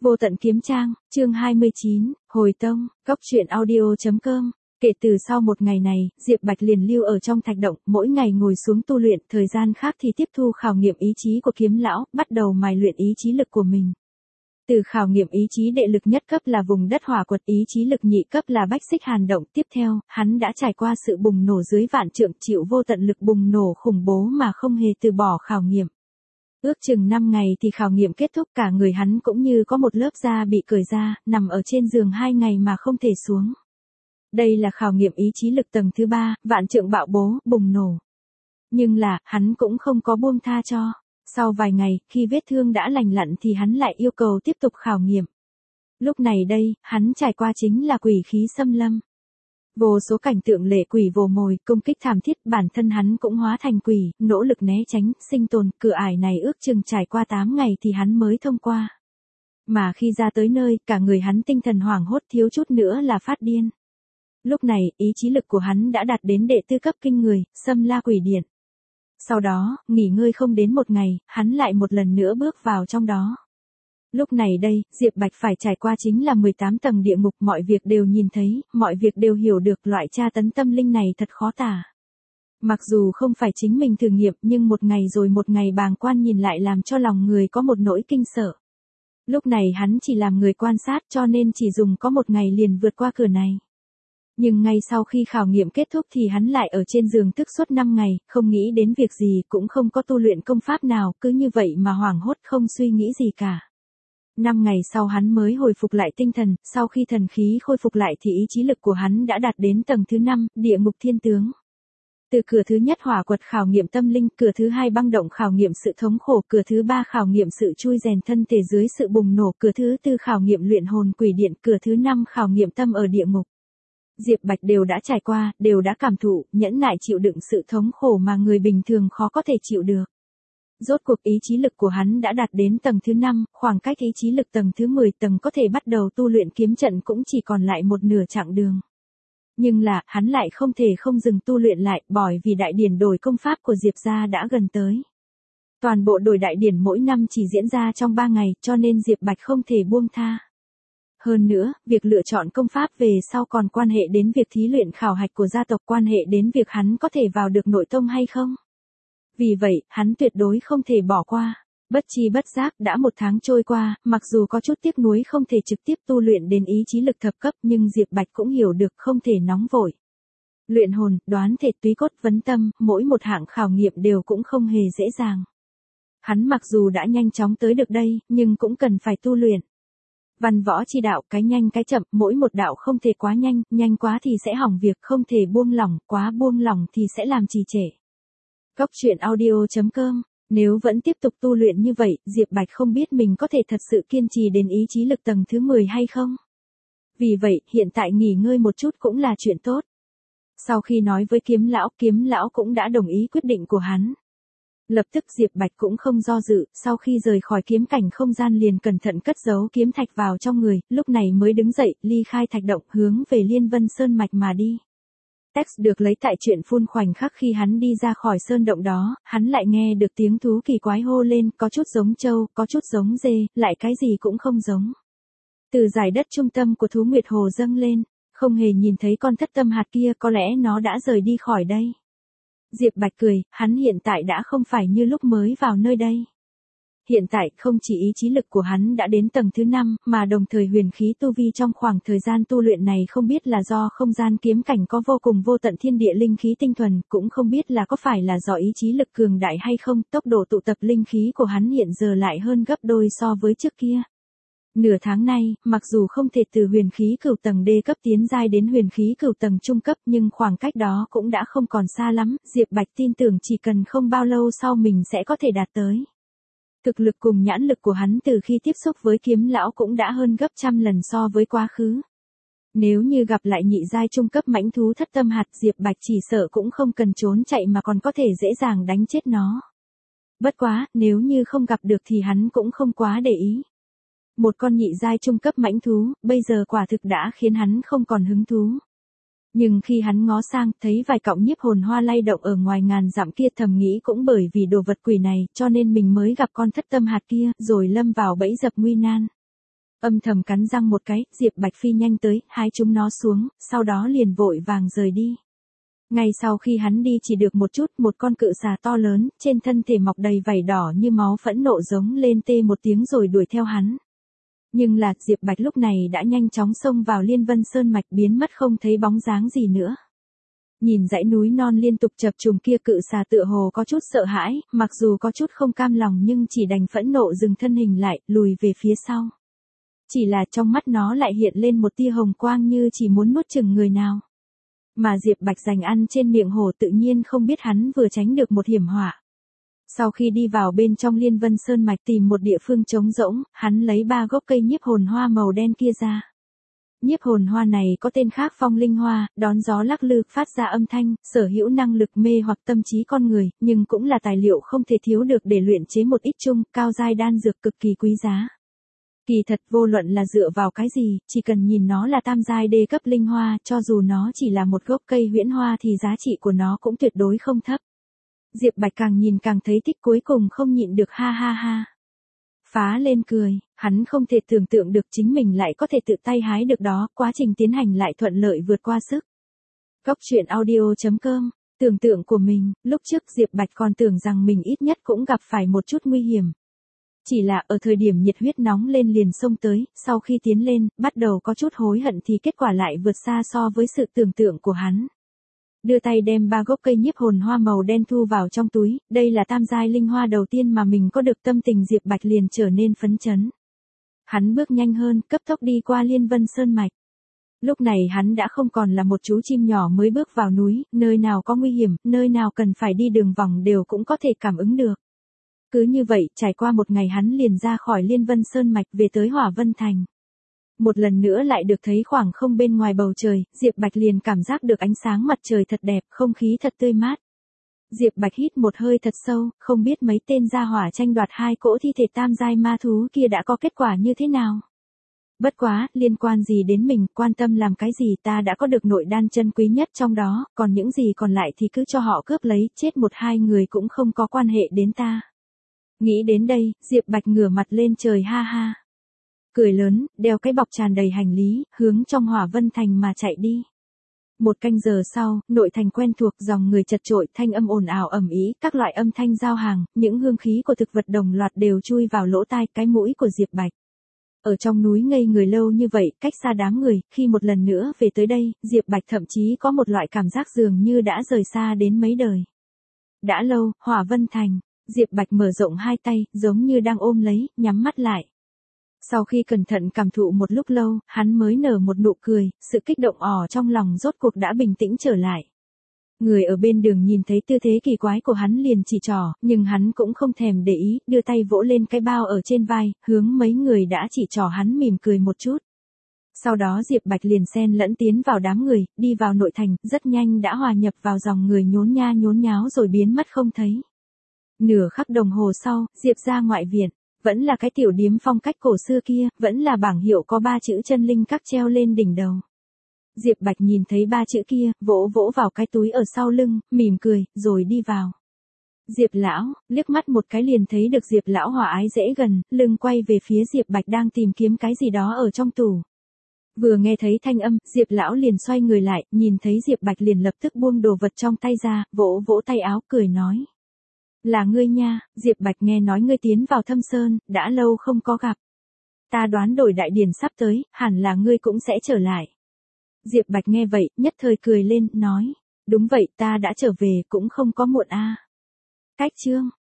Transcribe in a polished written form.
Vô tận kiếm trang, chương 29, hồi tông, góc truyện audio.com. Kể từ sau một ngày này, Diệp Bạch liền lưu ở trong thạch động, mỗi ngày ngồi xuống tu luyện, thời gian khác thì tiếp thu khảo nghiệm ý chí của kiếm lão, bắt đầu mài luyện ý chí lực của mình. Từ khảo nghiệm ý chí đệ lực nhất cấp là vùng đất hỏa quật, ý chí lực nhị cấp là bách xích hàn động, tiếp theo, hắn đã trải qua sự bùng nổ dưới vạn trượng, chịu vô tận lực bùng nổ khủng bố mà không hề từ bỏ khảo nghiệm. Ước chừng 5 ngày thì khảo nghiệm kết thúc, cả người hắn cũng như có một lớp da bị cởi ra, nằm ở trên giường 2 ngày mà không thể xuống. Đây là khảo nghiệm ý chí lực tầng thứ 3, vạn trượng bạo bố, bùng nổ. Nhưng là, hắn cũng không có buông tha cho. Sau vài ngày, khi vết thương đã lành lặn thì hắn lại yêu cầu tiếp tục khảo nghiệm. Lúc này đây, hắn trải qua chính là quỷ khí xâm lâm. Vô số cảnh tượng lệ quỷ vồ mồi, công kích thảm thiết, bản thân hắn cũng hóa thành quỷ, nỗ lực né tránh, sinh tồn, cửa ải này ước chừng trải qua 8 ngày thì hắn mới thông qua. Mà khi ra tới nơi, cả người hắn tinh thần hoảng hốt, thiếu chút nữa là phát điên. Lúc này, ý chí lực của hắn đã đạt đến đệ tư cấp kinh người, xâm la quỷ điện. Sau đó, nghỉ ngơi không đến một ngày, hắn lại một lần nữa bước vào trong đó. Lúc này đây, Diệp Bạch phải trải qua chính là 18 tầng địa ngục, mọi việc đều nhìn thấy, mọi việc đều hiểu được, loại tra tấn tâm linh này thật khó tả. Mặc dù không phải chính mình thử nghiệm, nhưng một ngày rồi một ngày bàng quan nhìn lại làm cho lòng người có một nỗi kinh sợ. Lúc này hắn chỉ làm người quan sát, cho nên chỉ dùng có một ngày liền vượt qua cửa này. Nhưng ngay sau khi khảo nghiệm kết thúc thì hắn lại ở trên giường thức suốt 5 ngày, không nghĩ đến việc gì, cũng không có tu luyện công pháp nào, cứ như vậy mà hoảng hốt không suy nghĩ gì cả. 5 ngày sau hắn mới hồi phục lại tinh thần, sau khi thần khí khôi phục lại thì ý chí lực của hắn đã đạt đến tầng thứ 5, địa ngục thiên tướng. Từ cửa thứ nhất hỏa quật khảo nghiệm tâm linh, cửa thứ 2 băng động khảo nghiệm sự thống khổ, cửa thứ 3 khảo nghiệm sự chui rèn thân thể dưới sự bùng nổ, cửa thứ 4 khảo nghiệm luyện hồn quỷ điện, cửa thứ 5 khảo nghiệm tâm ở địa ngục. Diệp Bạch đều đã trải qua, đều đã cảm thụ, nhẫn nại chịu đựng sự thống khổ mà người bình thường khó có thể chịu được. Rốt cuộc ý chí lực của hắn đã đạt đến tầng thứ 5, khoảng cách ý chí lực tầng thứ 10 tầng có thể bắt đầu tu luyện kiếm trận cũng chỉ còn lại một nửa chặng đường. Nhưng là, hắn lại không thể không dừng tu luyện lại, bởi vì đại điển đổi công pháp của Diệp gia đã gần tới. Toàn bộ đổi đại điển mỗi năm chỉ diễn ra trong 3 ngày, cho nên Diệp Bạch không thể buông tha. Hơn nữa, việc lựa chọn công pháp về sau còn quan hệ đến việc thí luyện khảo hạch của gia tộc, quan hệ đến việc hắn có thể vào được nội tông hay không. Vì vậy, hắn tuyệt đối không thể bỏ qua. Bất chi bất giác đã 1 tháng trôi qua, mặc dù có chút tiếc nuối không thể trực tiếp tu luyện đến ý chí lực thập cấp, nhưng Diệp Bạch cũng hiểu được không thể nóng vội. Luyện hồn, đoán thể, túy cốt, vấn tâm, mỗi một hạng khảo nghiệm đều cũng không hề dễ dàng. Hắn mặc dù đã nhanh chóng tới được đây, nhưng cũng cần phải tu luyện. Văn võ chi đạo, cái nhanh cái chậm, mỗi một đạo không thể quá nhanh, nhanh quá thì sẽ hỏng việc, không thể buông lỏng, quá buông lỏng thì sẽ làm trì trệ. Góc truyện audio.com. Nếu vẫn tiếp tục tu luyện như vậy, Diệp Bạch không biết mình có thể thật sự kiên trì đến ý chí lực tầng thứ 10 hay không. Vì vậy, hiện tại nghỉ ngơi một chút cũng là chuyện tốt. Sau khi nói với kiếm lão cũng đã đồng ý quyết định của hắn. Lập tức Diệp Bạch cũng không do dự, sau khi rời khỏi kiếm cảnh không gian liền cẩn thận cất giấu kiếm thạch vào trong người, lúc này mới đứng dậy, ly khai thạch động, hướng về Liên Vân Sơn Mạch mà đi. Text được lấy tại truyện phun khoảnh khắc khi hắn đi ra khỏi sơn động đó, hắn lại nghe được tiếng thú kỳ quái hô lên, có chút giống trâu, có chút giống dê, lại cái gì cũng không giống. Từ dải đất trung tâm của thú Nguyệt Hồ dâng lên, không hề nhìn thấy con thất tâm hạt kia, có lẽ nó đã rời đi khỏi đây. Diệp Bạch cười, hắn hiện tại đã không phải như lúc mới vào nơi đây. Hiện tại, không chỉ ý chí lực của hắn đã đến tầng thứ 5, mà đồng thời huyền khí tu vi trong khoảng thời gian tu luyện này không biết là do không gian kiếm cảnh có vô cùng vô tận thiên địa linh khí tinh thuần, cũng không biết là có phải là do ý chí lực cường đại hay không, tốc độ tụ tập linh khí của hắn hiện giờ lại hơn gấp đôi so với trước kia. Nửa tháng nay, mặc dù không thể từ huyền khí cửu tầng D cấp tiến giai đến huyền khí cửu tầng trung cấp, nhưng khoảng cách đó cũng đã không còn xa lắm, Diệp Bạch tin tưởng chỉ cần không bao lâu sau mình sẽ có thể đạt tới. Thực lực cùng nhãn lực của hắn từ khi tiếp xúc với kiếm lão cũng đã hơn gấp trăm lần so với quá khứ. Nếu như gặp lại nhị giai trung cấp mãnh thú thất tâm hạt, Diệp Bạch chỉ sợ cũng không cần trốn chạy mà còn có thể dễ dàng đánh chết nó. Bất quá, nếu như không gặp được thì hắn cũng không quá để ý. Một con nhị giai trung cấp mãnh thú, bây giờ quả thực đã khiến hắn không còn hứng thú. Nhưng khi hắn ngó sang, thấy vài cọng nhiếp hồn hoa lay động ở ngoài ngàn dặm kia, thầm nghĩ cũng bởi vì đồ vật quỷ này, cho nên mình mới gặp con thất tâm hạt kia, rồi lâm vào bẫy dập nguy nan. Âm thầm cắn răng một cái, Diệp Bạch phi nhanh tới, hái chúng nó xuống, sau đó liền vội vàng rời đi. Ngay sau khi hắn đi chỉ được một chút, một con cự xà to lớn, trên thân thể mọc đầy vảy đỏ như máu phẫn nộ giống lên tê một tiếng rồi đuổi theo hắn. Nhưng là, Diệp Bạch lúc này đã nhanh chóng xông vào Liên Vân Sơn Mạch biến mất không thấy bóng dáng gì nữa. Nhìn dãy núi non liên tục chập trùng kia cự xà tựa hồ có chút sợ hãi, mặc dù có chút không cam lòng nhưng chỉ đành phẫn nộ dừng thân hình lại, lùi về phía sau. Chỉ là trong mắt nó lại hiện lên một tia hồng quang như chỉ muốn nuốt chửng người nào. Mà Diệp Bạch dành ăn trên miệng hổ tự nhiên không biết hắn vừa tránh được một hiểm họa. Sau khi đi vào bên trong Liên Vân Sơn Mạch tìm một địa phương trống rỗng, hắn lấy 3 gốc cây nhiếp hồn hoa màu đen kia ra. Nhiếp hồn hoa này có tên khác phong linh hoa, đón gió lắc lư, phát ra âm thanh, sở hữu năng lực mê hoặc tâm trí con người, nhưng cũng là tài liệu không thể thiếu được để luyện chế một ít chung, cao giai đan dược cực kỳ quý giá. Kỳ thật vô luận là dựa vào cái gì, chỉ cần nhìn nó là tam giai đê cấp linh hoa, cho dù nó chỉ là một gốc cây huyễn hoa thì giá trị của nó cũng tuyệt đối không thấp. Diệp Bạch càng nhìn càng thấy thích, cuối cùng không nhịn được ha ha ha. Phá lên cười, hắn không thể tưởng tượng được chính mình lại có thể tự tay hái được đó, quá trình tiến hành lại thuận lợi vượt qua sức. Góc truyện audio.com, tưởng tượng của mình, lúc trước Diệp Bạch còn tưởng rằng mình ít nhất cũng gặp phải một chút nguy hiểm. Chỉ là ở thời điểm nhiệt huyết nóng lên liền xông tới, sau khi tiến lên, bắt đầu có chút hối hận thì kết quả lại vượt xa so với sự tưởng tượng của hắn. Đưa tay đem 3 gốc cây nhiếp hồn hoa màu đen thu vào trong túi, đây là tam giai linh hoa đầu tiên mà mình có được, tâm tình Diệp Bạch liền trở nên phấn chấn. Hắn bước nhanh hơn, cấp tốc đi qua Liên Vân Sơn Mạch. Lúc này hắn đã không còn là một chú chim nhỏ mới bước vào núi, nơi nào có nguy hiểm, nơi nào cần phải đi đường vòng đều cũng có thể cảm ứng được. Cứ như vậy, trải qua một ngày hắn liền ra khỏi Liên Vân Sơn Mạch về tới Hỏa Vân Thành. Một lần nữa lại được thấy khoảng không bên ngoài bầu trời, Diệp Bạch liền cảm giác được ánh sáng mặt trời thật đẹp, không khí thật tươi mát. Diệp Bạch hít một hơi thật sâu, không biết mấy tên gia hỏa tranh đoạt 2 cỗ thi thể tam giai ma thú kia đã có kết quả như thế nào. Bất quá, liên quan gì đến mình, quan tâm làm cái gì, ta đã có được nội đan chân quý nhất trong đó, còn những gì còn lại thì cứ cho họ cướp lấy, chết 1-2 người cũng không có quan hệ đến ta. Nghĩ đến đây, Diệp Bạch ngửa mặt lên trời ha ha. Cười lớn, đeo cái bọc tràn đầy hành lý, hướng trong Hỏa Vân Thành mà chạy đi. 1 canh giờ sau, nội thành quen thuộc, dòng người chật chội, thanh âm ồn ào ầm ĩ, các loại âm thanh giao hàng, những hương khí của thực vật đồng loạt đều chui vào lỗ tai, cái mũi của Diệp Bạch. Ở trong núi ngây người lâu như vậy, cách xa đám người, khi một lần nữa về tới đây, Diệp Bạch thậm chí có một loại cảm giác dường như đã rời xa đến mấy đời. Đã lâu, Hỏa Vân Thành, Diệp Bạch mở rộng 2 tay, giống như đang ôm lấy, nhắm mắt lại. Sau khi cẩn thận cảm thụ một lúc lâu, hắn mới nở một nụ cười, sự kích động trong lòng rốt cuộc đã bình tĩnh trở lại. Người ở bên đường nhìn thấy tư thế kỳ quái của hắn liền chỉ trỏ, nhưng hắn cũng không thèm để ý, đưa tay vỗ lên cái bao ở trên vai, hướng mấy người đã chỉ trỏ hắn mỉm cười một chút. Sau đó Diệp Bạch liền xen lẫn tiến vào đám người, đi vào nội thành, rất nhanh đã hòa nhập vào dòng người nhốn nha nhốn nháo rồi biến mất không thấy. Nửa khắc đồng hồ sau, Diệp ra ngoại viện, vẫn là cái tiểu điếm phong cách cổ xưa kia, vẫn là bảng hiệu có 3 chữ chân linh các treo lên đỉnh đầu. Diệp Bạch nhìn thấy 3 chữ kia, vỗ vỗ vào cái túi ở sau lưng, mỉm cười, rồi đi vào. Diệp lão, liếc mắt một cái liền thấy được Diệp lão hòa ái dễ gần, lưng quay về phía Diệp Bạch đang tìm kiếm cái gì đó ở trong tủ. Vừa nghe thấy thanh âm, Diệp lão liền xoay người lại, nhìn thấy Diệp Bạch liền lập tức buông đồ vật trong tay ra, vỗ vỗ tay áo cười nói. Là ngươi nha, Diệp Bạch nghe nói ngươi tiến vào Thâm Sơn, đã lâu không có gặp. Ta đoán đổi đại điển sắp tới, hẳn là ngươi cũng sẽ trở lại. Diệp Bạch nghe vậy, nhất thời cười lên, nói. Đúng vậy, ta đã trở về, cũng không có muộn a. Cách chương.